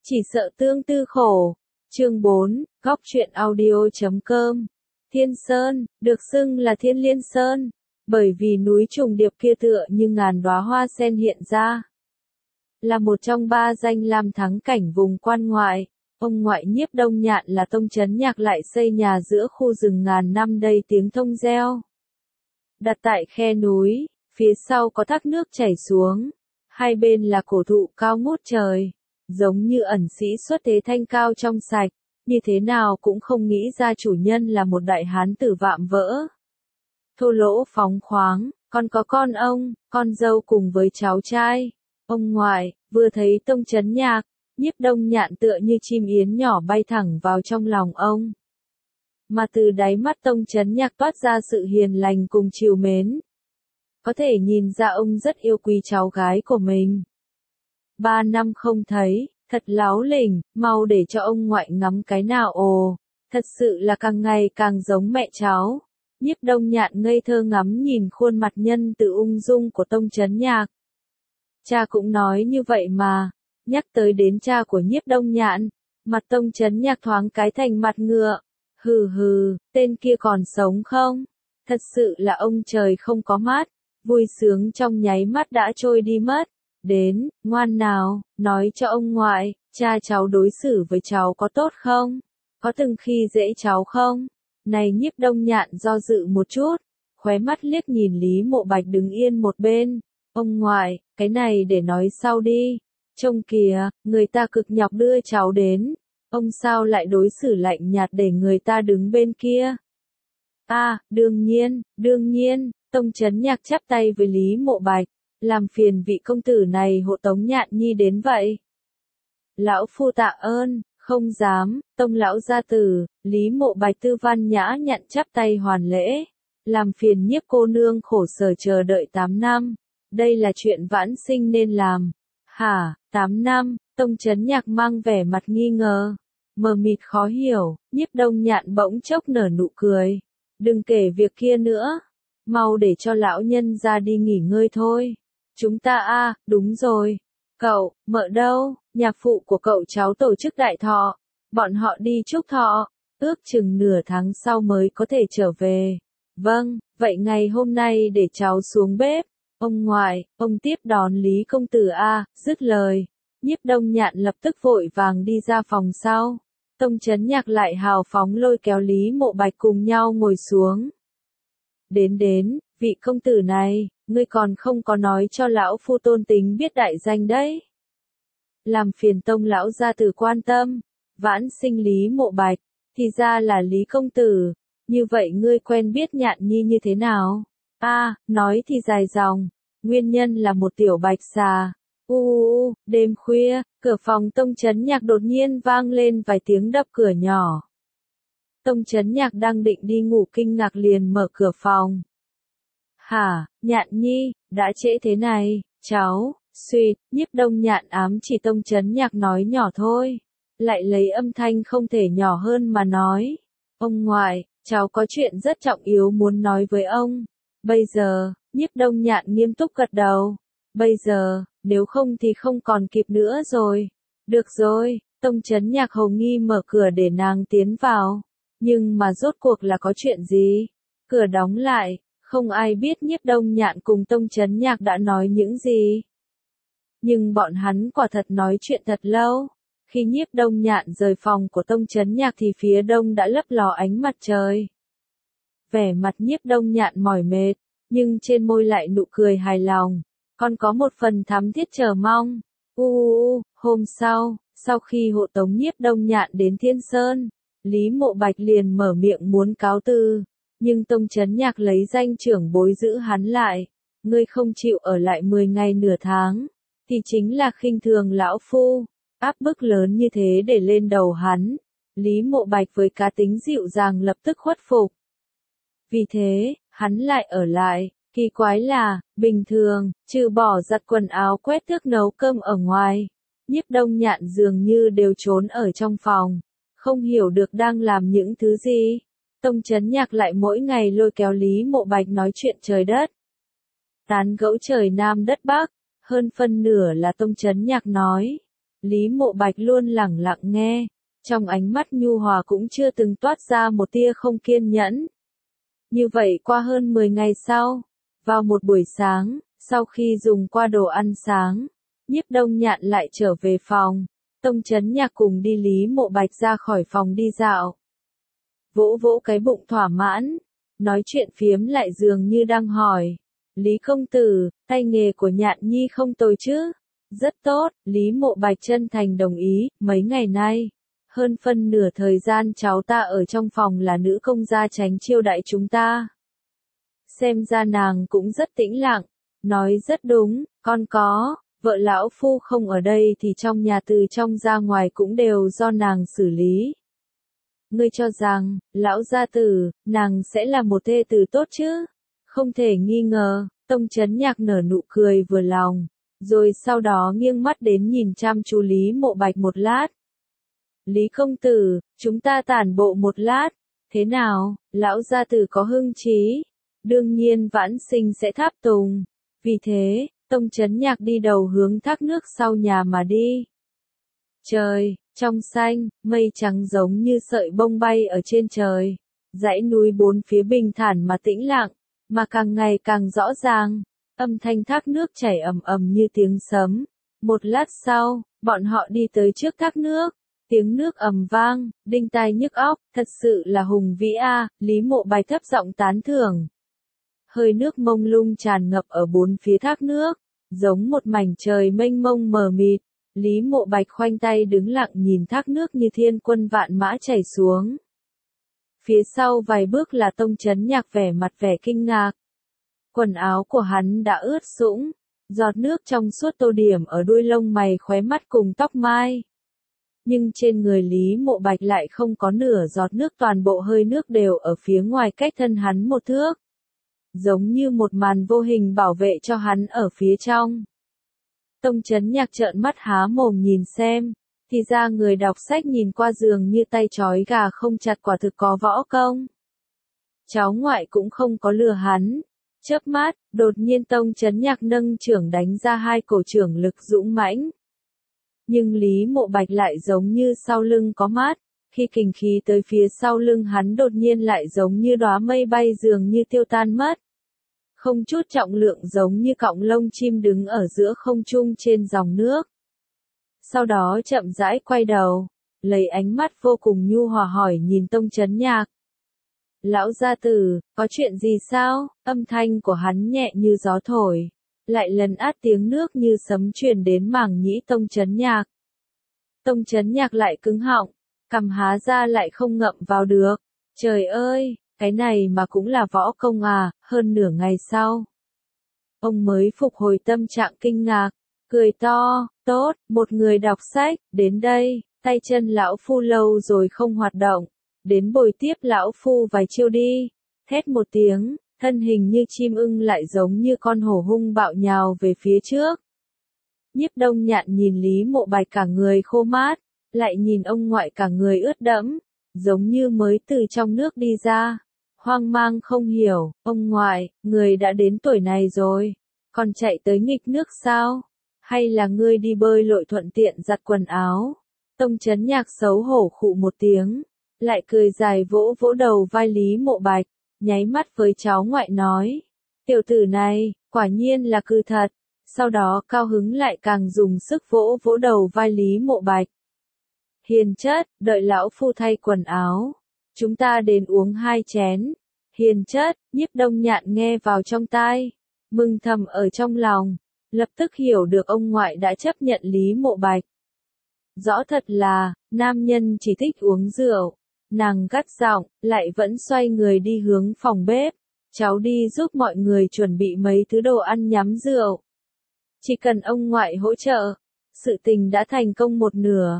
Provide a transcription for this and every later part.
Chỉ sợ tương tư khổ. Chương 4, góc truyện audio.com. Thiên Sơn, được xưng là Thiên Liên Sơn, bởi vì núi trùng điệp kia tựa như ngàn đóa hoa sen hiện ra. Là một trong ba danh lam thắng cảnh vùng quan ngoại, ông ngoại Nhiếp Đông Nhạn là tông trấn nhạc lại xây nhà giữa khu rừng ngàn năm đầy tiếng thông reo. Đặt tại khe núi, phía sau có thác nước chảy xuống, hai bên là cổ thụ cao ngút trời, giống như ẩn sĩ xuất thế thanh cao trong sạch, như thế nào cũng không nghĩ ra chủ nhân là một đại hán tử vạm vỡ. Thô lỗ phóng khoáng, còn có con dâu cùng với cháu trai. Ông ngoại, vừa thấy tông trấn nhạc, Nhiếp Đông Nhạn tựa như chim yến nhỏ bay thẳng vào trong lòng ông. Mà từ đáy mắt tông trấn nhạc toát ra sự hiền lành cùng trìu mến. Có thể nhìn ra ông rất yêu quý cháu gái của mình. 3 năm không thấy, thật láo lỉnh, mau để cho ông ngoại ngắm cái nào ồ, thật sự là càng ngày càng giống mẹ cháu. Nhiếp Đông Nhạn ngây thơ ngắm nhìn khuôn mặt nhân từ ung dung của tông trấn nhạc. Cha cũng nói như vậy mà, nhắc tới đến cha của Nhiếp Đông Nhạn, mặt tông trấn nhạc thoáng cái thành mặt ngựa. Hừ hừ, tên kia còn sống không? Thật sự là ông trời không có mắt, vui sướng trong nháy mắt đã trôi đi mất. Đến, ngoan nào, nói cho ông ngoại, cha cháu đối xử với cháu có tốt không? Có từng khi dễ cháu không? Này Nhiếp Đông Nhạn do dự một chút, khóe mắt liếc nhìn Lý Mộ Bạch đứng yên một bên. Ông ngoại, cái này để nói sau đi. Trông kìa, người ta cực nhọc đưa cháu đến. Ông sao lại đối xử lạnh nhạt để người ta đứng bên kia? Đương nhiên, tông trấn nhạc chắp tay với Lý Mộ Bạch. Làm phiền vị công tử này hộ tống Nhạn nhi đến vậy. Lão phu tạ ơn, không dám, tông lão gia tử, Lý Mộ Bạch tư văn nhã nhận chắp tay hoàn lễ. Làm phiền Nhiếp cô nương khổ sở chờ đợi 8 năm, đây là chuyện vãn sinh nên làm. Hả, 8 năm, tông trấn nhạc mang vẻ mặt nghi ngờ, mờ mịt khó hiểu, Nhiếp Đông Nhạn bỗng chốc nở nụ cười. Đừng kể việc kia nữa, mau để cho lão nhân ra đi nghỉ ngơi thôi. Chúng ta đúng rồi. Cậu, mợ đâu? Nhạc phụ của cậu cháu tổ chức đại thọ. Bọn họ đi chúc thọ. Ước chừng nửa tháng sau mới có thể trở về. Vâng, vậy ngày hôm nay để cháu xuống bếp. Ông ngoại, ông tiếp đón Lý công tử dứt lời. Nhiếp Đông Nhạn lập tức vội vàng đi ra phòng sau. Tông trấn nhạc lại hào phóng lôi kéo Lý Mộ Bạch cùng nhau ngồi xuống. Đến, vị công tử này, ngươi còn không có nói cho lão phu tôn tính biết đại danh đấy. Làm phiền tông lão gia tử quan tâm, vãn sinh Lý Mộ Bạch, thì ra là Lý công tử, như vậy ngươi quen biết Nhạn nhi như thế nào? Nói thì dài dòng, nguyên nhân là một tiểu bạch xà. Đêm khuya, cửa phòng tông trấn nhạc đột nhiên vang lên vài tiếng đập cửa nhỏ. Tông trấn nhạc đang định đi ngủ kinh ngạc liền mở cửa phòng. Hả, Nhạn nhi, đã trễ thế này, cháu, suýt, Nhiếp Đông Nhạn ám chỉ tông trấn nhạc nói nhỏ thôi. Lại lấy âm thanh không thể nhỏ hơn mà nói. Ông ngoại, cháu có chuyện rất trọng yếu muốn nói với ông. Bây giờ, Nhiếp Đông Nhạn nghiêm túc gật đầu. Bây giờ, nếu không thì không còn kịp nữa rồi. Được rồi, tông trấn nhạc hầu nghi mở cửa để nàng tiến vào. Nhưng mà rốt cuộc là có chuyện gì? Cửa đóng lại, không ai biết Nhiếp Đông Nhạn cùng tông trấn nhạc đã nói những gì. Nhưng bọn hắn quả thật nói chuyện thật lâu. Khi Nhiếp Đông Nhạn rời phòng của tông trấn nhạc thì phía đông đã lấp ló ánh mặt trời. Vẻ mặt Nhiếp Đông Nhạn mỏi mệt, nhưng trên môi lại nụ cười hài lòng, còn có một phần thắm thiết chờ mong. Hôm sau khi hộ tống Nhiếp Đông Nhạn đến Thiên Sơn, Lý Mộ Bạch liền mở miệng muốn cáo từ, nhưng tông trấn nhạc lấy danh trưởng bối giữ hắn lại. Ngươi không chịu ở lại 10 ngày nửa tháng, thì chính là khinh thường lão phu, áp bức lớn như thế để lên đầu hắn. Lý Mộ Bạch với cá tính dịu dàng lập tức khuất phục. Vì thế, hắn lại ở lại. Kỳ quái là, bình thường, trừ bỏ giặt quần áo quét thước nấu cơm ở ngoài, Nhiếp Đông Nhạn dường như đều trốn ở trong phòng, không hiểu được đang làm những thứ gì. Tông trấn nhạc lại mỗi ngày lôi kéo Lý Mộ Bạch nói chuyện trời đất. Tán gẫu trời Nam đất Bắc, hơn phân nửa là tông trấn nhạc nói. Lý Mộ Bạch luôn lẳng lặng nghe, trong ánh mắt nhu hòa cũng chưa từng toát ra một tia không kiên nhẫn. Như vậy qua hơn 10 ngày sau, vào một buổi sáng, sau khi dùng qua đồ ăn sáng, Nhiếp Đông Nhạn lại trở về phòng, Tông Chấn Nhạc cùng đi Lý Mộ Bạch ra khỏi phòng đi dạo. Vỗ vỗ cái bụng thỏa mãn, nói chuyện phiếm lại dường như đang hỏi, Lý công tử, tay nghề của Nhạn Nhi không tồi chứ? Rất tốt, Lý Mộ Bạch chân thành đồng ý, mấy ngày nay, hơn phân nửa thời gian cháu ta ở trong phòng là nữ công gia tránh chiêu đãi chúng ta. Xem ra nàng cũng rất tĩnh lặng, nói rất đúng, con có, vợ lão phu không ở đây thì trong nhà từ trong ra ngoài cũng đều do nàng xử lý. Ngươi cho rằng, lão gia tử, nàng sẽ là một thê tử tốt chứ? Không thể nghi ngờ, Tông Chấn Nhạc nở nụ cười vừa lòng, rồi sau đó nghiêng mắt đến nhìn chăm chú Lý Mộ Bạch một lát. Lý công tử, chúng ta tản bộ một lát, thế nào, lão gia tử có hưng trí? Đương nhiên vãn sinh sẽ tháp tùng. Vì thế, Tông Chấn Nhạc đi đầu hướng thác nước sau nhà mà đi. Trời, trong xanh, mây trắng giống như sợi bông bay ở trên trời. Dãy núi bốn phía bình thản mà tĩnh lặng, mà càng ngày càng rõ ràng. Âm thanh thác nước chảy ầm ầm như tiếng sấm. Một lát sau, bọn họ đi tới trước thác nước. Tiếng nước ầm vang, đinh tai nhức óc, thật sự là hùng vĩ a, Lý Mộ Bạch thấp giọng tán thưởng. Hơi nước mông lung tràn ngập ở bốn phía thác nước, giống một mảnh trời mênh mông mờ mịt. Lý Mộ Bạch khoanh tay đứng lặng nhìn thác nước như thiên quân vạn mã chảy xuống. Phía sau vài bước là Tông Chấn Nhạc vẻ mặt vẻ kinh ngạc. Quần áo của hắn đã ướt sũng, giọt nước trong suốt tô điểm ở đuôi lông mày khóe mắt cùng tóc mai. Nhưng trên người Lý Mộ Bạch lại không có nửa giọt nước, toàn bộ hơi nước đều ở phía ngoài cách thân hắn một thước. Giống như một màn vô hình bảo vệ cho hắn ở phía trong. Tông Chấn Nhạc trợn mắt há mồm nhìn xem, thì ra người đọc sách nhìn qua giường như tay trói gà không chặt quả thực có võ công. Cháu ngoại cũng không có lừa hắn. Chớp mắt, đột nhiên Tông Chấn Nhạc nâng chưởng đánh ra hai cổ chưởng lực dũng mãnh. Nhưng Lý Mộ Bạch lại giống như sau lưng có mát, khi kình khí tới phía sau lưng hắn đột nhiên lại giống như đóa mây bay dường như tiêu tan mất. Không chút trọng lượng giống như cọng lông chim đứng ở giữa không trung trên dòng nước. Sau đó chậm rãi quay đầu, lấy ánh mắt vô cùng nhu hòa hỏi nhìn Tông Chấn Nhạc. Lão gia tử, có chuyện gì sao? Âm thanh của hắn nhẹ như gió thổi, lại lần át tiếng nước như sấm truyền đến màng nhĩ Tông Chấn Nhạc. Tông Chấn Nhạc lại cứng họng, cằm há ra lại không ngậm vào được. Trời ơi, cái này mà cũng là võ công à, hơn nửa ngày sau. Ông mới phục hồi tâm trạng kinh ngạc, cười to, tốt, một người đọc sách, đến đây, tay chân lão phu lâu rồi không hoạt động, đến bồi tiếp lão phu vài chiêu đi. Thét một tiếng, thân hình như chim ưng lại giống như con hổ hung bạo nhào về phía trước. Nhiếp Đông Nhạn nhìn Lý Mộ Bạch cả người khô mát, lại nhìn ông ngoại cả người ướt đẫm, giống như mới từ trong nước đi ra. Hoang mang không hiểu, ông ngoại, người đã đến tuổi này rồi, còn chạy tới nghịch nước sao? Hay là ngươi đi bơi lội thuận tiện giặt quần áo? Tông Chấn Nhạc xấu hổ khụ một tiếng, lại cười dài vỗ vỗ đầu vai Lý Mộ Bạch, nháy mắt với cháu ngoại nói. Tiểu tử này, quả nhiên là cư thật. Sau đó cao hứng lại càng dùng sức vỗ vỗ đầu vai Lý Mộ Bạch. Hiền chất, đợi lão phu thay quần áo. Chúng ta đến uống 2 chén. Hiền chất, Nhiếp Đông Nhạn nghe vào trong tai, mừng thầm ở trong lòng, lập tức hiểu được ông ngoại đã chấp nhận Lý Mộ Bạch. Rõ thật là, nam nhân chỉ thích uống rượu. Nàng gắt giọng, lại vẫn xoay người đi hướng phòng bếp. Cháu đi giúp mọi người chuẩn bị mấy thứ đồ ăn nhắm rượu. Chỉ cần ông ngoại hỗ trợ, sự tình đã thành công một nửa.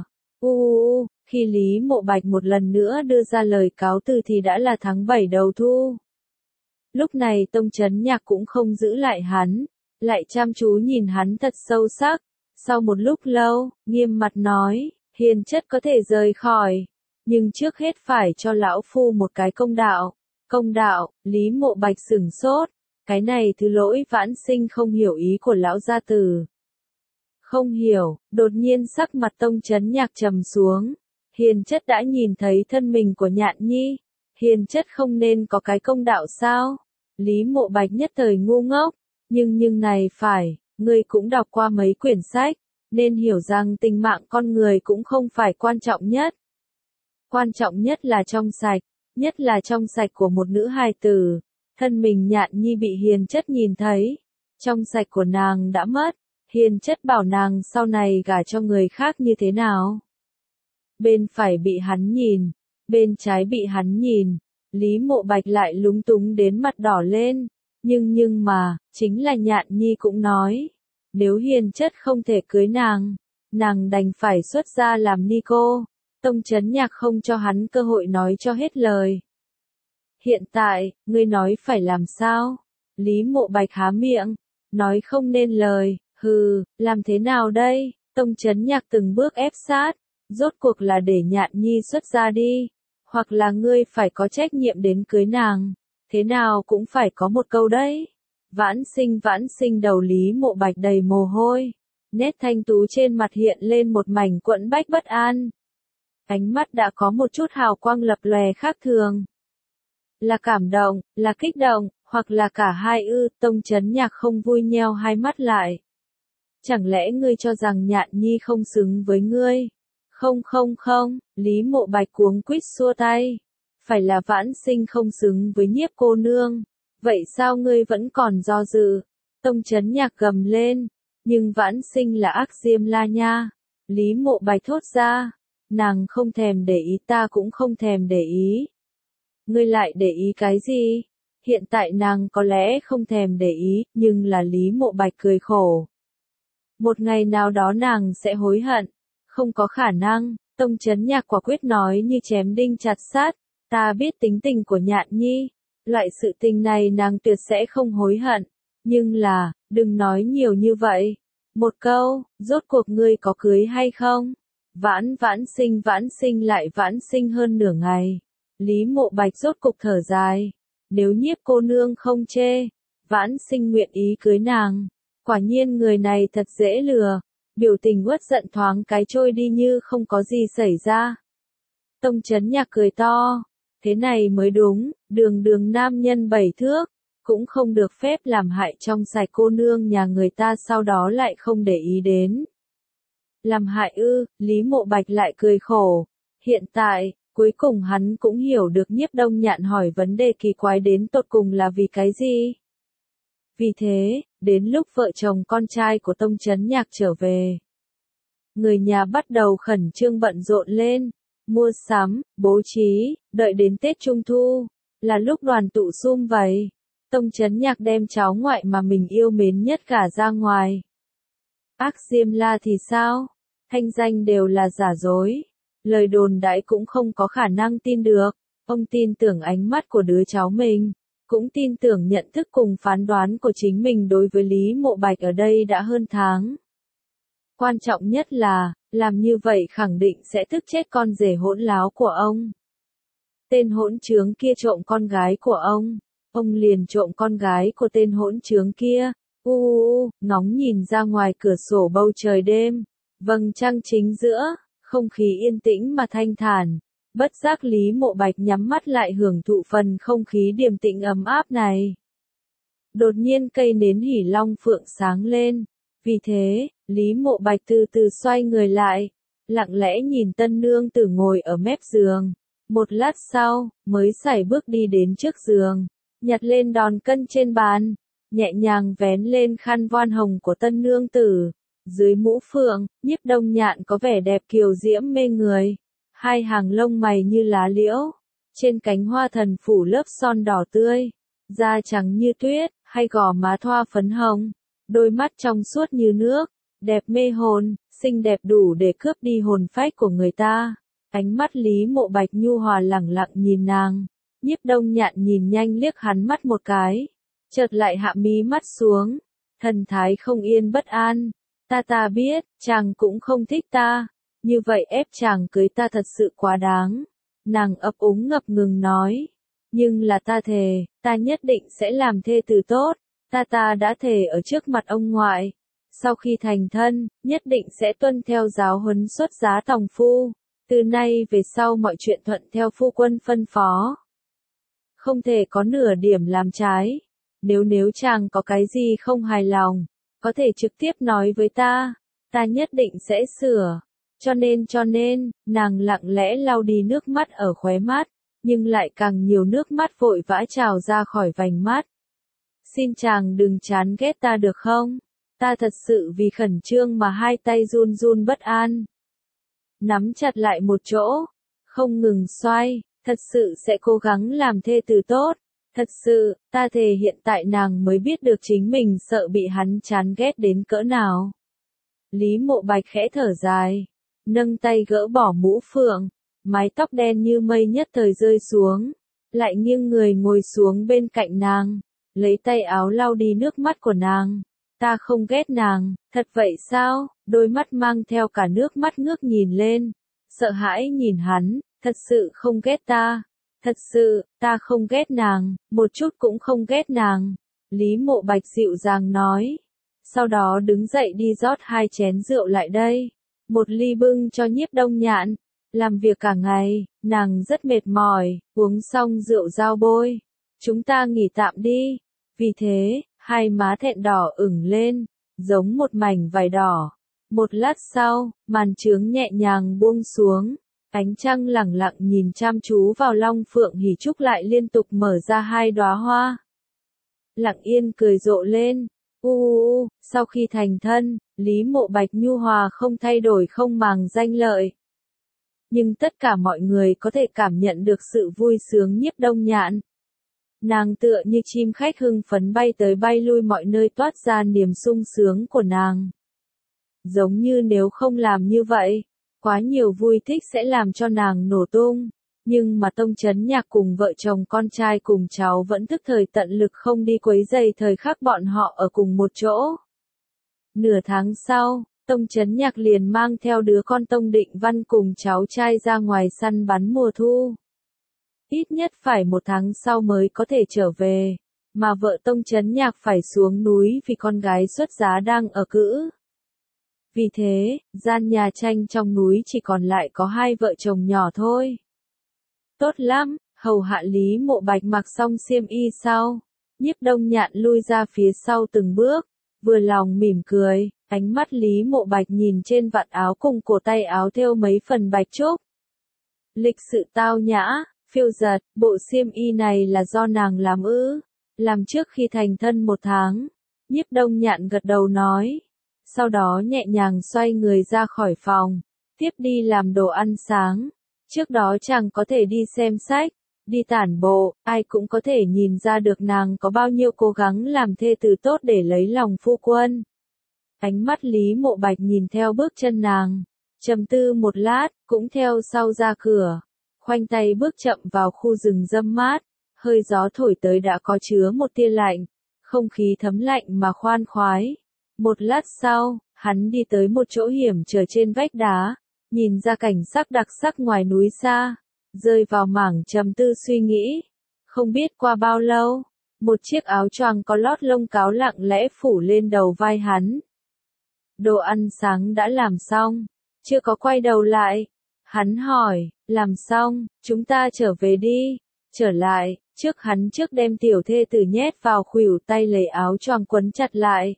Khi Lý Mộ Bạch một lần nữa đưa ra lời cáo từ thì đã là tháng 7 đầu thu. Lúc này Tông Chấn Nhạc cũng không giữ lại hắn, lại chăm chú nhìn hắn thật sâu sắc. Sau một lúc lâu, nghiêm mặt nói, hiền chất có thể rời khỏi, nhưng trước hết phải cho lão phu một cái công đạo. Công đạo, Lý Mộ Bạch sửng sốt, cái này thứ lỗi vãn sinh không hiểu ý của lão gia tử. Không hiểu, đột nhiên sắc mặt Tông Chấn Nhạc trầm xuống. Hiền chất đã nhìn thấy thân mình của Nhạn Nhi. Hiền chất không nên có cái công đạo sao? Lý Mộ Bạch nhất thời ngu ngốc. Nhưng này phải, ngươi cũng đọc qua mấy quyển sách, nên hiểu rằng tình mạng con người cũng không phải quan trọng nhất. Quan trọng nhất là trong sạch, nhất là trong sạch của một nữ hài tử. Thân mình Nhạn Nhi bị hiền chất nhìn thấy. Trong sạch của nàng đã mất. Hiền chất bảo nàng sau này gả cho người khác như thế nào? Bên phải bị hắn nhìn, bên trái bị hắn nhìn. Lý Mộ Bạch lại lúng túng đến mặt đỏ lên. Nhưng mà, chính là Nhạn Nhi cũng nói. Nếu hiền chất không thể cưới nàng đành phải xuất gia làm ni cô. Tông Chấn Nhạc không cho hắn cơ hội nói cho hết lời. Hiện tại, ngươi nói phải làm sao? Lý Mộ Bạch há miệng, nói không nên lời, làm thế nào đây? Tông Chấn Nhạc từng bước ép sát, rốt cuộc là để Nhạn Nhi xuất gia đi, hoặc là ngươi phải có trách nhiệm đến cưới nàng, thế nào cũng phải có một câu đấy. Vãn sinh đầu Lý Mộ Bạch đầy mồ hôi, nét thanh tú trên mặt hiện lên một mảnh quẫn bách bất an. Ánh mắt đã có một chút hào quang lập lòe khác thường. Là cảm động, là kích động, hoặc là cả hai ư? Tông Chấn Nhạc không vui nheo hai mắt lại. Chẳng lẽ ngươi cho rằng Nhạn Nhi không xứng với ngươi? Không, Lý Mộ Bạch cuống quýt xua tay. Phải là Vãn Sinh không xứng với Nhiếp cô nương. Vậy sao ngươi vẫn còn do dự? Tông Chấn Nhạc gầm lên. Nhưng Vãn Sinh là ác diêm la nha. Lý Mộ Bạch thốt ra. Nàng không thèm để ý, ta cũng không thèm để ý. Ngươi lại để ý cái gì? Hiện tại nàng có lẽ không thèm để ý, nhưng là Lý Mộ Bạch cười khổ. Một ngày nào đó nàng sẽ hối hận. Không có khả năng, Tông Chấn Nhạc quả quyết nói như chém đinh chặt sắt. Ta biết tính tình của Nhạn Nhi. Loại sự tình này nàng tuyệt sẽ không hối hận. Nhưng là, đừng nói nhiều như vậy. Một câu, rốt cuộc ngươi có cưới hay không? Vãn sinh lại vãn sinh hơn nửa ngày. Lý Mộ Bạch rốt cục thở dài. Nếu Nhiếp cô nương không chê, Vãn Sinh nguyện ý cưới nàng. Quả nhiên người này thật dễ lừa. Biểu tình uất giận thoáng cái trôi đi như không có gì xảy ra. Tông Chấn Nhạc cười to. Thế này mới đúng, đường nam nhân 7 thước. Cũng không được phép làm hại trong sạch cô nương nhà người ta, sau đó lại không để ý đến. Làm hại ư? Lý Mộ Bạch lại cười khổ. Hiện tại, cuối cùng hắn cũng hiểu được Nhiếp Đông Nhạn hỏi vấn đề kỳ quái đến tột cùng là vì cái gì. Vì thế, đến lúc vợ chồng con trai của Tông Chấn Nhạc trở về, người nhà bắt đầu khẩn trương bận rộn lên, mua sắm, bố trí, đợi đến Tết Trung Thu, là lúc đoàn tụ sum vầy. Tông Chấn Nhạc đem cháu ngoại mà mình yêu mến nhất cả ra ngoài. Ác Diêm La thì sao? Thanh danh đều là giả dối. Lời đồn đãi cũng không có khả năng tin được. Ông tin tưởng ánh mắt của đứa cháu mình, cũng tin tưởng nhận thức cùng phán đoán của chính mình đối với Lý Mộ Bạch ở đây đã hơn tháng. Quan trọng nhất là, làm như vậy khẳng định sẽ tức chết con rể hỗn láo của ông. Tên hỗn trướng kia trộm con gái của ông liền trộm con gái của tên hỗn trướng kia. Ngóng nhìn ra ngoài cửa sổ bầu trời đêm, vầng trăng chính giữa, không khí yên tĩnh mà thanh thản. Bất giác Lý Mộ Bạch nhắm mắt lại hưởng thụ phần không khí điềm tĩnh ấm áp này. Đột nhiên cây nến hỉ long phượng sáng lên. Vì thế, Lý Mộ Bạch từ từ xoay người lại, lặng lẽ nhìn tân nương tử ngồi ở mép giường. Một lát sau, mới sải bước đi đến trước giường, nhặt lên đòn cân trên bàn, nhẹ nhàng vén lên khăn voan hồng của tân nương tử. Dưới mũ phượng, Nhiếp Đông Nhạn có vẻ đẹp kiều diễm mê người. Hai hàng lông mày như lá liễu, trên cánh hoa thần phủ lớp son đỏ tươi, da trắng như tuyết, hay gò má thoa phấn hồng, đôi mắt trong suốt như nước, đẹp mê hồn, xinh đẹp đủ để cướp đi hồn phách của người ta. Ánh mắt Lý Mộ Bạch nhu hòa lẳng lặng nhìn nàng. Nhiếp Đông Nhạn nhìn nhanh liếc hắn mắt một cái, chợt lại hạ mí mắt xuống, thần thái không yên bất an. Ta biết, chàng cũng không thích ta, như vậy ép chàng cưới ta thật sự quá đáng. Nàng ấp úng ngập ngừng nói, nhưng là ta thề, ta nhất định sẽ làm thê tử tốt, ta đã thề ở trước mặt ông ngoại, sau khi thành thân, nhất định sẽ tuân theo giáo huấn xuất giá tòng phu. Từ nay về sau mọi chuyện thuận theo phu quân phân phó. Không thể có nửa điểm làm trái. Nếu chàng có cái gì không hài lòng, có thể trực tiếp nói với ta nhất định sẽ sửa. Cho nên, nàng lặng lẽ lau đi nước mắt ở khóe mắt, nhưng lại càng nhiều nước mắt vội vã trào ra khỏi vành mắt. Xin chàng đừng chán ghét ta được không? Ta thật sự vì khẩn trương mà hai tay run run bất an. Nắm chặt lại một chỗ, không ngừng xoay, thật sự sẽ cố gắng làm thê tử tốt. Thật sự, ta thề hiện tại nàng mới biết được chính mình sợ bị hắn chán ghét đến cỡ nào. Lý Mộ Bạch khẽ thở dài, nâng tay gỡ bỏ mũ phượng, mái tóc đen như mây nhất thời rơi xuống, lại nghiêng người ngồi xuống bên cạnh nàng, lấy tay áo lau đi nước mắt của nàng. Ta không ghét nàng, thật vậy sao? Đôi mắt mang theo cả nước mắt ngước nhìn lên, sợ hãi nhìn hắn, thật sự không ghét ta. Thật sự, ta không ghét nàng, một chút cũng không ghét nàng. Lý Mộ Bạch dịu dàng nói. Sau đó đứng dậy đi rót 2 chén rượu lại đây. Một ly bưng cho Nhiếp Đông Nhạn. Làm việc cả ngày, nàng rất mệt mỏi, uống xong rượu giao bôi. Chúng ta nghỉ tạm đi. Vì thế, hai má thẹn đỏ ửng lên, giống một mảnh vải đỏ. Một lát sau, màn chướng nhẹ nhàng buông xuống. Ánh trăng lẳng lặng nhìn chăm chú vào Long Phượng Hỉ Trúc lại liên tục mở ra 2 đóa hoa. Lặng Yên cười rộ lên. Sau khi thành thân, Lý Mộ Bạch nhu hòa không thay đổi không màng danh lợi. Nhưng tất cả mọi người có thể cảm nhận được sự vui sướng Nhiếp Đông Nhạn. Nàng tựa như chim khách hưng phấn bay tới bay lui mọi nơi toát ra niềm sung sướng của nàng. Giống như nếu không làm như vậy, quá nhiều vui thích sẽ làm cho nàng nổ tung. Nhưng mà Tông Chấn Nhạc cùng vợ chồng con trai cùng cháu vẫn thức thời tận lực không đi quấy rầy thời khắc bọn họ ở cùng một chỗ. Nửa tháng sau, Tông Chấn Nhạc liền mang theo đứa con Tông Định Văn cùng cháu trai ra ngoài săn bắn mùa thu. Ít nhất phải 1 tháng sau mới có thể trở về, mà vợ Tông Chấn Nhạc phải xuống núi vì con gái xuất giá đang ở cữ. Vì thế, gian nhà tranh trong núi chỉ còn lại có 2 vợ chồng nhỏ thôi. Tốt lắm, hầu hạ Lý Mộ Bạch mặc xong xiêm y sau, Nhiếp Đông Nhạn lui ra phía sau từng bước, vừa lòng mỉm cười, ánh mắt Lý Mộ Bạch nhìn trên vạt áo cùng cổ tay áo thêu mấy phần bạch trúc. Lịch sự tao nhã, phiêu giật, bộ xiêm y này là do nàng làm ư? Làm trước khi thành thân 1 tháng, Nhiếp Đông Nhạn gật đầu nói. Sau đó nhẹ nhàng xoay người ra khỏi phòng, tiếp đi làm đồ ăn sáng. Trước đó chàng có thể đi xem sách, đi tản bộ, ai cũng có thể nhìn ra được nàng có bao nhiêu cố gắng làm thê tử tốt để lấy lòng phu quân. Ánh mắt Lý Mộ Bạch nhìn theo bước chân nàng, trầm tư một lát, cũng theo sau ra cửa, khoanh tay bước chậm vào khu rừng râm mát, hơi gió thổi tới đã có chứa một tia lạnh, không khí thấm lạnh mà khoan khoái. Một lát sau, hắn đi tới một chỗ hiểm trở trên vách đá, nhìn ra cảnh sắc đặc sắc ngoài núi xa, rơi vào mảng trầm tư suy nghĩ. Không biết qua bao lâu, một chiếc áo choàng có lót lông cáo lặng lẽ phủ lên đầu vai hắn. Đồ ăn sáng đã làm xong, chưa có quay đầu lại. Hắn hỏi, làm xong, chúng ta trở về đi. Trở lại, hắn trước đem tiểu thê tử nhét vào khuỷu tay lấy áo choàng quấn chặt lại.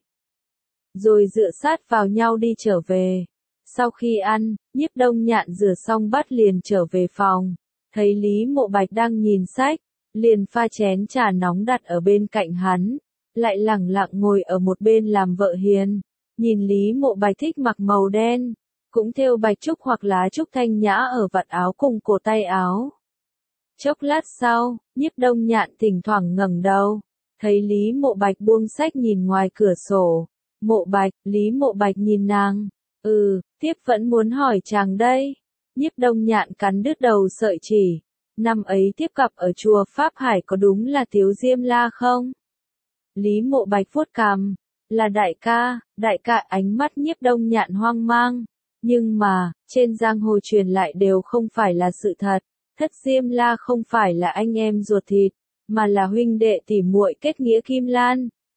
Rồi dựa sát vào nhau đi trở về. Sau khi ăn, Nhiếp Đông Nhạn rửa xong bát liền trở về phòng. Thấy Lý Mộ Bạch đang nhìn sách, liền pha chén trà nóng đặt ở bên cạnh hắn. Lại lẳng lặng ngồi ở một bên làm vợ hiền. Nhìn Lý Mộ Bạch thích mặc màu đen, cũng thêu bạch trúc hoặc lá trúc thanh nhã ở vạt áo cùng cổ tay áo. Chốc lát sau, Nhiếp Đông Nhạn thỉnh thoảng ngẩng đầu, thấy Lý Mộ Bạch buông sách nhìn ngoài cửa sổ. Mộ Bạch, Lý Mộ Bạch nhìn nàng. Tiếp vẫn muốn hỏi chàng đây. Nhiếp Đông Nhạn cắn đứt đầu sợi chỉ. Năm ấy tiếp gặp ở chùa Pháp Hải có đúng là Tiếu Diêm La không? Lý Mộ Bạch vuốt cằm. Là đại ca ánh mắt Nhiếp Đông Nhạn hoang mang. Nhưng mà, trên giang hồ truyền lại đều không phải là sự thật. Thất Diêm La không phải là anh em ruột thịt, mà là huynh đệ tỉ muội kết nghĩa kim lan.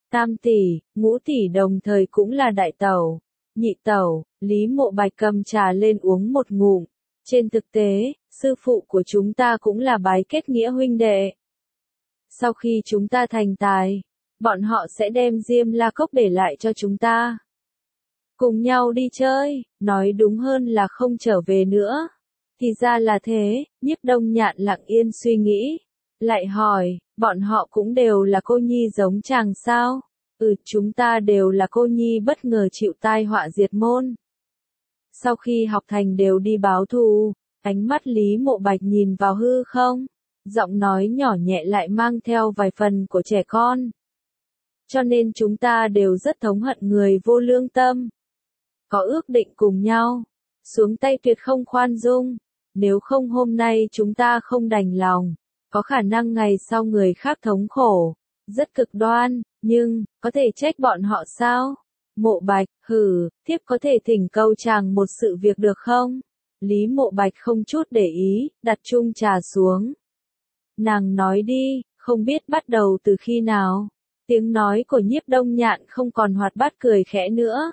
tam tỷ, ngũ tỷ đồng thời cũng là đại tẩu, nhị tẩu, Lý Mộ Bạch cầm trà lên uống một ngụm. Trên thực tế, sư phụ của chúng ta cũng là bái kết nghĩa huynh đệ. Sau khi chúng ta thành tài, bọn họ sẽ đem Diêm La Cốc để lại cho chúng ta. Cùng nhau đi chơi, nói đúng hơn là không trở về nữa. Thì ra là thế, Nhiếp Đông Nhạn lặng yên suy nghĩ. Lại hỏi, bọn họ cũng đều là cô nhi giống chàng sao? Chúng ta đều là cô nhi bất ngờ chịu tai họa diệt môn. Sau khi học thành đều đi báo thù, ánh mắt Lý Mộ Bạch nhìn vào hư không, giọng nói nhỏ nhẹ lại mang theo vài phần của trẻ con. Cho nên chúng ta đều rất thống hận người vô lương tâm. Có ước định cùng nhau, xuống tay tuyệt không khoan dung, nếu không hôm nay chúng ta không đành lòng, có khả năng ngày sau người khác thống khổ, rất cực đoan, nhưng, có thể trách bọn họ sao? Mộ Bạch, thiếp có thể thỉnh cầu chàng một sự việc được không? Lý Mộ Bạch không chút để ý, đặt chung trà xuống. Nàng nói đi, không biết bắt đầu từ khi nào. Tiếng nói của Nhiếp Đông Nhạn không còn hoạt bát cười khẽ nữa,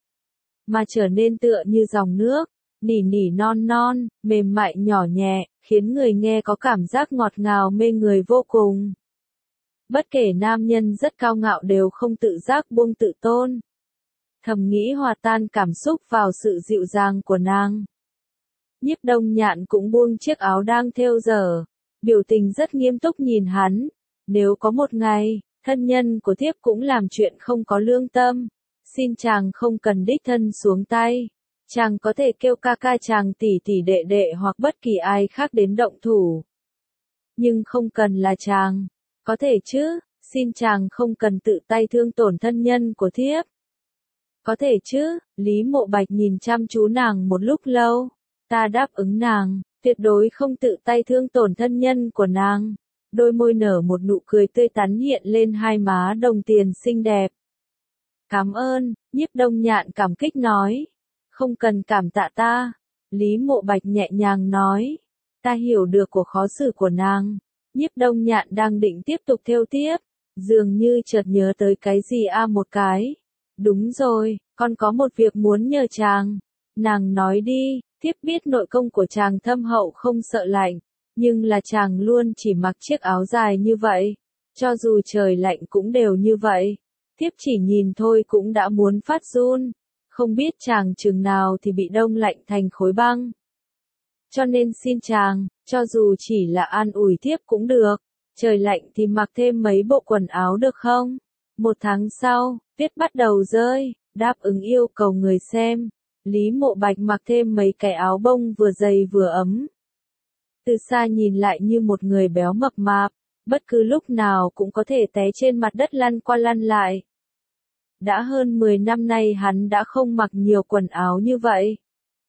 mà trở nên tựa như dòng nước, nỉ nỉ non non, mềm mại nhỏ nhẹ, khiến người nghe có cảm giác ngọt ngào mê người vô cùng. Bất kể nam nhân rất cao ngạo đều không tự giác buông tự tôn. Thầm nghĩ hòa tan cảm xúc vào sự dịu dàng của nàng. Nhiếp Đông Nhạn cũng buông chiếc áo đang thêu dở, biểu tình rất nghiêm túc nhìn hắn. Nếu có một ngày, thân nhân của thiếp cũng làm chuyện không có lương tâm, xin chàng không cần đích thân xuống tay. Chàng có thể kêu ca ca chàng tỷ tỷ đệ đệ hoặc bất kỳ ai khác đến động thủ. Nhưng không cần là chàng. Có thể chứ, xin chàng không cần tự tay thương tổn thân nhân của thiếp. Có thể chứ, Lý Mộ Bạch nhìn chăm chú nàng một lúc lâu. Ta đáp ứng nàng, tuyệt đối không tự tay thương tổn thân nhân của nàng. Đôi môi nở một nụ cười tươi tắn hiện lên hai má đồng tiền xinh đẹp. Cảm ơn, Nhiếp Đông Nhạn cảm kích nói. Không cần cảm tạ ta. Lý Mộ Bạch nhẹ nhàng nói. Ta hiểu được cuộc khó xử của nàng. Nhiếp Đông Nhạn đang định tiếp tục thêu tiếp, dường như chợt nhớ tới cái gì một cái. Đúng rồi, con có một việc muốn nhờ chàng. Nàng nói đi, thiếp biết nội công của chàng thâm hậu không sợ lạnh, nhưng là chàng luôn chỉ mặc chiếc áo dài như vậy. Cho dù trời lạnh cũng đều như vậy. Thiếp chỉ nhìn thôi cũng đã muốn phát run. Không biết chàng chừng nào thì bị đông lạnh thành khối băng. Cho nên xin chàng, cho dù chỉ là an ủi thiếp cũng được. Trời lạnh thì mặc thêm mấy bộ quần áo được không? 1 tháng sau, tuyết bắt đầu rơi, đáp ứng yêu cầu người xem. Lý Mộ Bạch mặc thêm mấy cái áo bông vừa dày vừa ấm. Từ xa nhìn lại như một người béo mập mạp, bất cứ lúc nào cũng có thể té trên mặt đất lăn qua lăn lại. Đã hơn 10 năm nay hắn đã không mặc nhiều quần áo như vậy.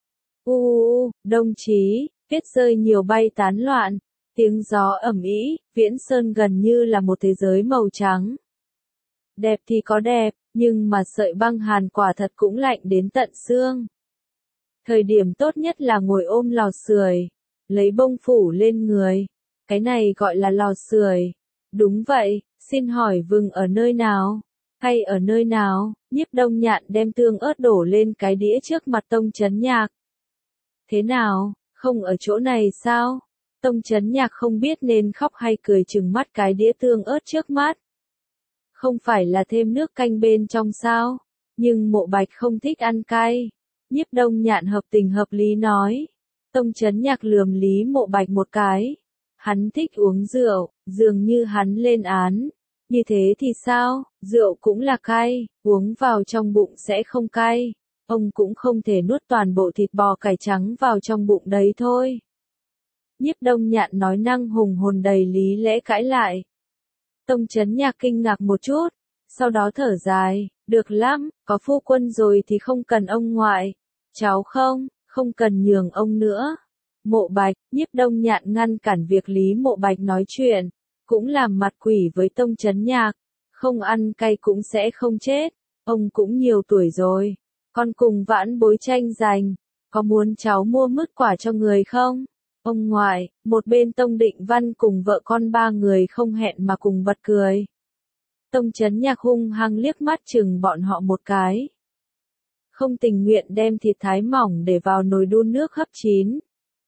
Đồng chí, tuyết rơi nhiều bay tán loạn, tiếng gió ầm ĩ, Viễn Sơn gần như là một thế giới màu trắng. Đẹp thì có đẹp, nhưng mà sợi băng hàn quả thật cũng lạnh đến tận xương. Thời điểm tốt nhất là ngồi ôm lò sưởi, lấy bông phủ lên người. Cái này gọi là lò sưởi. Đúng vậy, xin hỏi vừng ở nơi nào? Hay ở nơi nào? Nhiếp Đông Nhạn đem tương ớt đổ lên cái đĩa trước mặt Tông Chấn Nhạc. Thế nào, không ở chỗ này sao? Tông Chấn Nhạc không biết nên khóc hay cười trừng mắt cái đĩa tương ớt trước mắt. Không phải là thêm nước canh bên trong sao? Nhưng Mộ Bạch không thích ăn cay. Nhiếp Đông Nhạn hợp tình hợp lý nói. Tông Chấn Nhạc lườm Lý Mộ Bạch một cái. Hắn thích uống rượu, dường như hắn lên án. Như thế thì sao, rượu cũng là cay, uống vào trong bụng sẽ không cay. Ông cũng không thể nuốt toàn bộ thịt bò cải trắng vào trong bụng đấy thôi. Nhiếp Đông Nhạn nói năng hùng hồn đầy lý lẽ cãi lại. Tông Chấn Nhạc kinh ngạc một chút, sau đó thở dài, được lắm, có phu quân rồi thì không cần ông ngoại. Cháu không cần nhường ông nữa. Mộ Bạch, Nhiếp Đông Nhạn ngăn cản việc Lý Mộ Bạch nói chuyện, cũng làm mặt quỷ với Tông Chấn Nhạc. Không ăn cay cũng sẽ không chết, ông cũng nhiều tuổi rồi. Con cùng vãn bối tranh giành, có muốn cháu mua mứt quả cho người không? Ông ngoại, một bên Tông Định Văn cùng vợ con 3 người không hẹn mà cùng bật cười. Tông Chấn Nhạc hung hăng liếc mắt chừng bọn họ một cái. Không tình nguyện đem thịt thái mỏng để vào nồi đun nước hấp chín.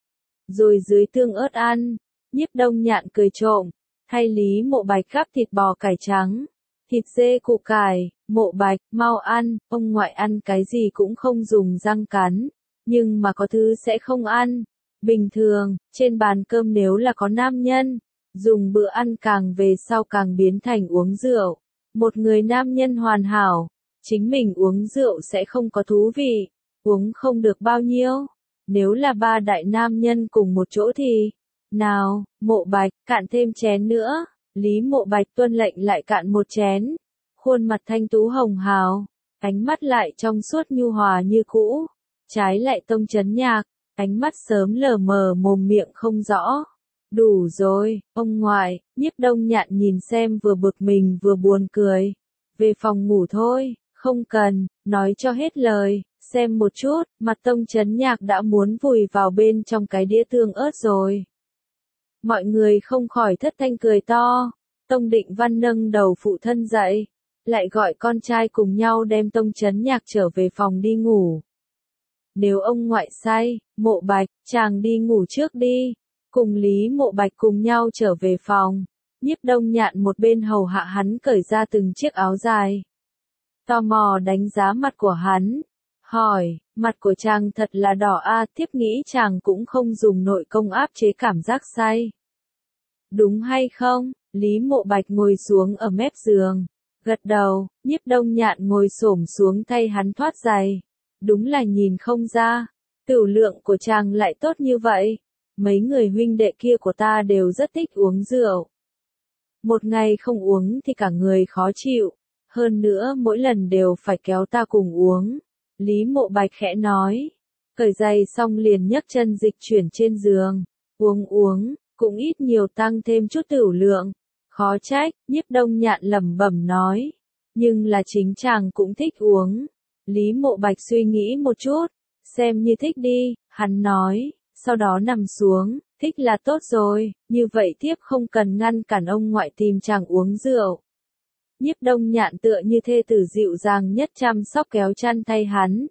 Rồi dưới tương ớt ăn, Nhiếp Đông Nhạn cười trộm, thay Lý Mộ Bạch gắp thịt bò cải trắng, thịt dê củ cải, Mộ Bạch, mau ăn, ông ngoại ăn cái gì cũng không dùng răng cắn, nhưng mà có thứ sẽ không ăn. Bình thường, trên bàn cơm nếu là có nam nhân, dùng bữa ăn càng về sau càng biến thành uống rượu. Một người nam nhân hoàn hảo, chính mình uống rượu sẽ không có thú vị, uống không được bao nhiêu. Nếu là ba đại nam nhân cùng một chỗ thì, nào, Mộ Bạch, cạn thêm chén nữa. Lý Mộ Bạch tuân lệnh lại cạn một chén. Khuôn mặt thanh tú hồng hào, ánh mắt lại trong suốt nhu hòa như cũ. Trái lại Tông Chấn Nhạc, ánh mắt sớm lờ mờ mồm miệng không rõ. Đủ rồi, ông ngoại, Nhiếp Đông Nhạn nhìn xem vừa bực mình vừa buồn cười. Về phòng ngủ thôi, không cần, nói cho hết lời, xem một chút, mặt Tông Chấn Nhạc đã muốn vùi vào bên trong cái đĩa tương ớt rồi. Mọi người không khỏi thất thanh cười to. Tông Định Văn nâng đầu phụ thân dậy, lại gọi con trai cùng nhau đem Tông Chấn Nhạc trở về phòng đi ngủ. Nếu ông ngoại say, Mộ Bạch, chàng đi ngủ trước đi. Cùng Lý Mộ Bạch cùng nhau trở về phòng. Nhiếp Đông Nhạn một bên hầu hạ hắn cởi ra từng chiếc áo dài. Tò mò đánh giá mặt của hắn. Hỏi, mặt của chàng thật là đỏ a, thiếp nghĩ chàng cũng không dùng nội công áp chế cảm giác say. Đúng hay không? Lý Mộ Bạch ngồi xuống ở mép giường. Gật đầu, Nhiếp Đông Nhạn ngồi xổm xuống thay hắn thoát giày. Đúng là nhìn không ra. Tửu lượng của chàng lại tốt như vậy. Mấy người huynh đệ kia của ta đều rất thích uống rượu. Một ngày không uống thì cả người khó chịu. Hơn nữa mỗi lần đều phải kéo ta cùng uống. Lý Mộ Bạch khẽ nói. Cởi giày xong liền nhấc chân dịch chuyển trên giường. Uống, cũng ít nhiều tăng thêm chút tửu lượng. Khó trách, Nhiếp Đông Nhạn lẩm bẩm nói. Nhưng là chính chàng cũng thích uống. Lý Mộ Bạch suy nghĩ một chút. Xem như thích đi, hắn nói. Sau đó nằm xuống, thích là tốt rồi, như vậy tiếp không cần ngăn cản ông ngoại tìm chàng uống rượu. Nhiếp Đông Nhạn tựa như thê tử dịu dàng nhất chăm sóc kéo chăn thay hắn.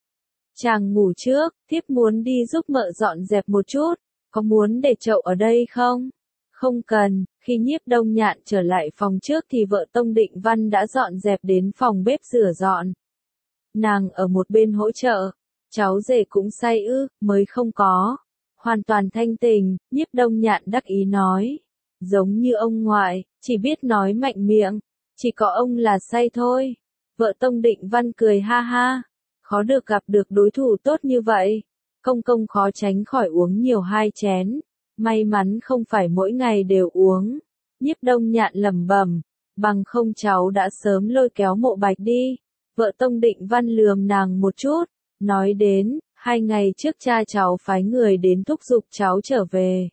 Chàng ngủ trước, thiếp muốn đi giúp mợ dọn dẹp một chút, có muốn để chậu ở đây không? Không cần, khi Nhiếp Đông Nhạn trở lại phòng trước thì vợ Tông Định Văn đã dọn dẹp đến phòng bếp rửa dọn. Nàng ở một bên hỗ trợ. Cháu rể cũng say ư, mới không có. Hoàn toàn thanh tình, Nhiếp Đông Nhạn đắc ý nói. Giống như ông ngoại, chỉ biết nói mạnh miệng. Chỉ có ông là say thôi. Vợ Tông Định Văn cười ha ha. Khó được gặp được đối thủ tốt như vậy. Công công khó tránh khỏi uống nhiều 2 chén. May mắn không phải mỗi ngày đều uống. Nhiếp Đông Nhạn lẩm bẩm. Bằng không cháu đã sớm lôi kéo Mộ Bạch đi. Vợ Tông Định Văn lườm nàng một chút. Nói đến, 2 ngày trước cha cháu phái người đến thúc giục cháu trở về.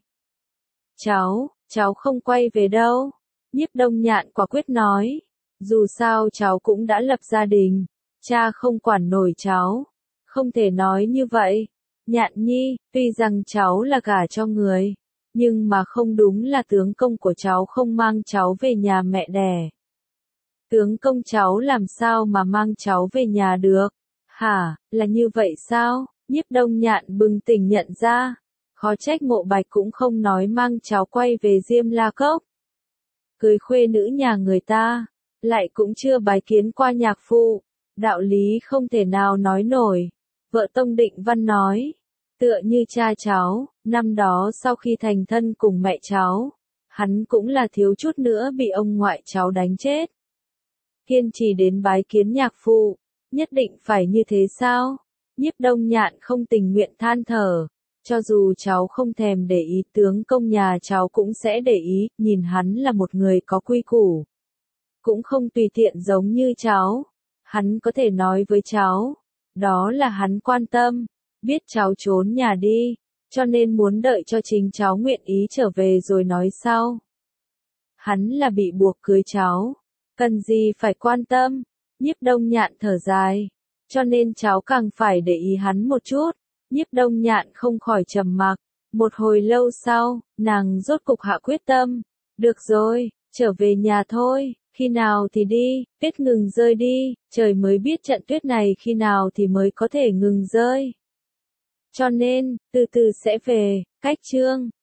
Cháu không quay về đâu. Nhiếp Đông Nhạn quả quyết nói. Dù sao cháu cũng đã lập gia đình. Cha không quản nổi cháu. Không thể nói như vậy. Nhạn nhi, tuy rằng cháu là gả cho người. Nhưng mà không đúng là tướng công của cháu không mang cháu về nhà mẹ đẻ. Tướng công cháu làm sao mà mang cháu về nhà được? Hả, là như vậy sao? Nhiếp Đông Nhạn bừng tỉnh nhận ra. Khó trách Mộ Bạch cũng không nói mang cháu quay về Diêm La Cốc. Cưới khuê nữ nhà người ta, lại cũng chưa bái kiến qua nhạc phụ. Đạo lý không thể nào nói nổi. Vợ Tông Định Văn nói. Tựa như cha cháu, năm đó sau khi thành thân cùng mẹ cháu, hắn cũng là thiếu chút nữa bị ông ngoại cháu đánh chết. Kiên trì đến bái kiến nhạc phụ. Nhất định phải như thế sao? Nhiếp Đông Nhạn không tình nguyện than thở. Cho dù cháu không thèm để ý, tướng công nhà cháu cũng sẽ để ý, nhìn hắn là một người có quy củ. Cũng không tùy tiện giống như cháu. Hắn có thể nói với cháu. Đó là hắn quan tâm. Biết cháu trốn nhà đi. Cho nên muốn đợi cho chính cháu nguyện ý trở về rồi nói sau. Hắn là bị buộc cưới cháu. Cần gì phải quan tâm. Nhiếp Đông Nhạn thở dài. Cho nên cháu càng phải để ý hắn một chút. Nhiếp Đông Nhạn không khỏi trầm mặc. Một hồi lâu sau, nàng rốt cục hạ quyết tâm. Được rồi, trở về nhà thôi. Khi nào thì đi, tuyết ngừng rơi đi, trời mới biết trận tuyết này khi nào thì mới có thể ngừng rơi. Cho nên, từ từ sẽ về, cách chương.